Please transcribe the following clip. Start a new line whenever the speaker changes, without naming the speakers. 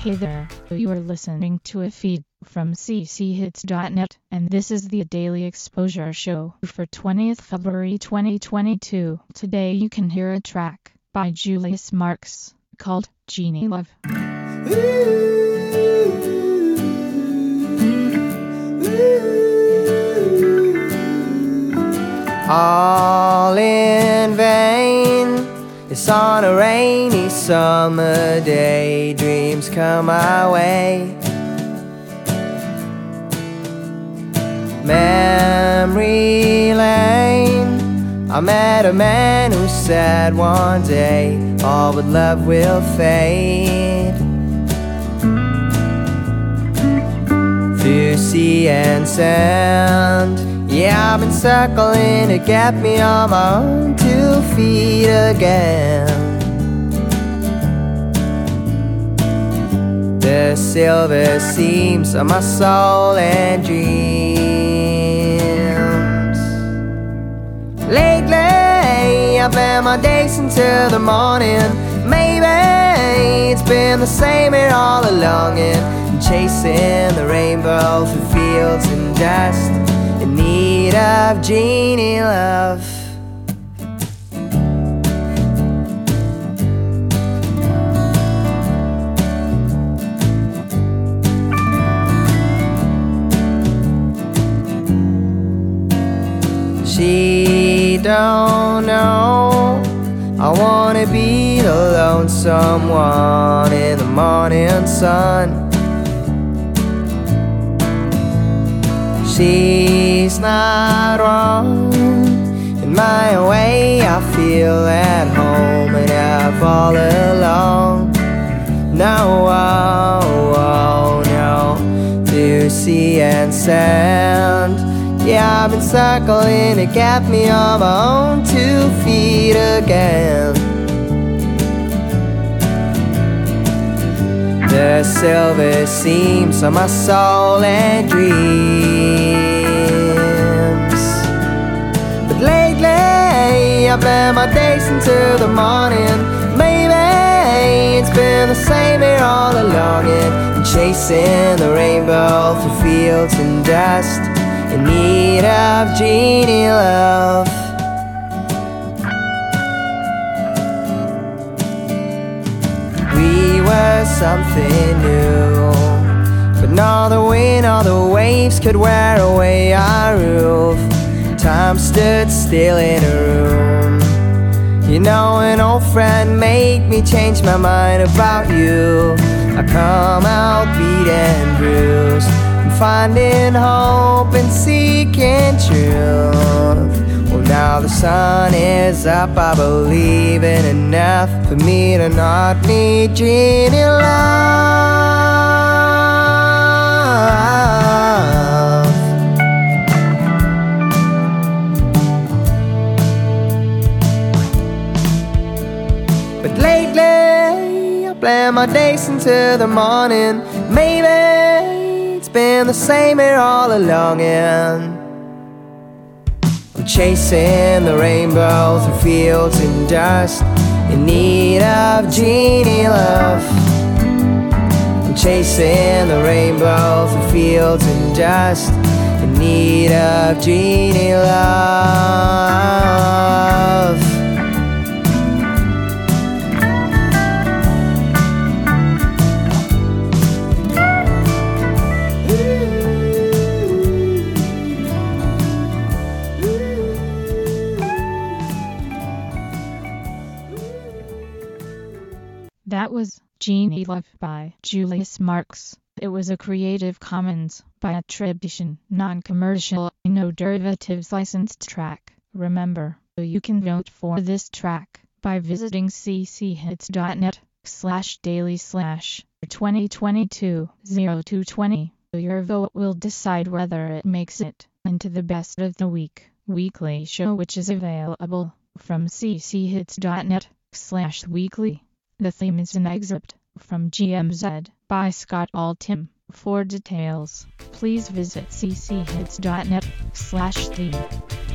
Hey there, you are listening to a feed from cchits.net, and this is the Daily Exposure Show for 20th February 2022. Today you can hear a track by Julius Marks called Genie Love.
All in vain. It's on a rainy summer day. Dreams come my way. Memory lane. I met a man who said one day all but love will fade. Through sea and sand, yeah, I've been circling to get me on my own 2 feet again. The silver seams of my soul and dreams. Lately, I planned my days until the morning. Maybe it's been the same here all along, and chasing the rainbow through fields and dust, in need of genie love. She don't know I wanna be the lonesome one in the morning sun. She's not wrong. In my way I feel at home enough all along. No, oh, oh, no. Through sea and sand, yeah, I've been circling to get me on my own 2 feet again. The silver seams of my soul and dreams. But lately, I plan my days into the morning. Maybe it's been the same here all along, and chasing the rainbow through fields and dust, in need of genie love. We were something new, but not the wind or the waves could wear away our roof. Time stood still in a room. You know, an old friend made me change my mind about you. I come out beat and bruised, finding hope and seeking truth. Well, now the sun is up, I believe in enough for me to not need genie love. But lately, I plan my days into the morning. Maybe it's been the same here all along, and I'm chasing the rainbow through fields and dust, in need of genie love. I'm chasing the rainbow through fields and dust, in need of genie love.
That was Genie Love by Julius Marks. It was a Creative Commons by attribution, non-commercial, no derivatives licensed track. Remember, you can vote for this track by visiting cchits.net/daily/2022-0220. Your vote will decide whether it makes it into the Best of the Week weekly show, which is available from cchits.net/weekly. The theme is an excerpt from GMZ by Scott Altham. For details, please visit cchits.net/theme.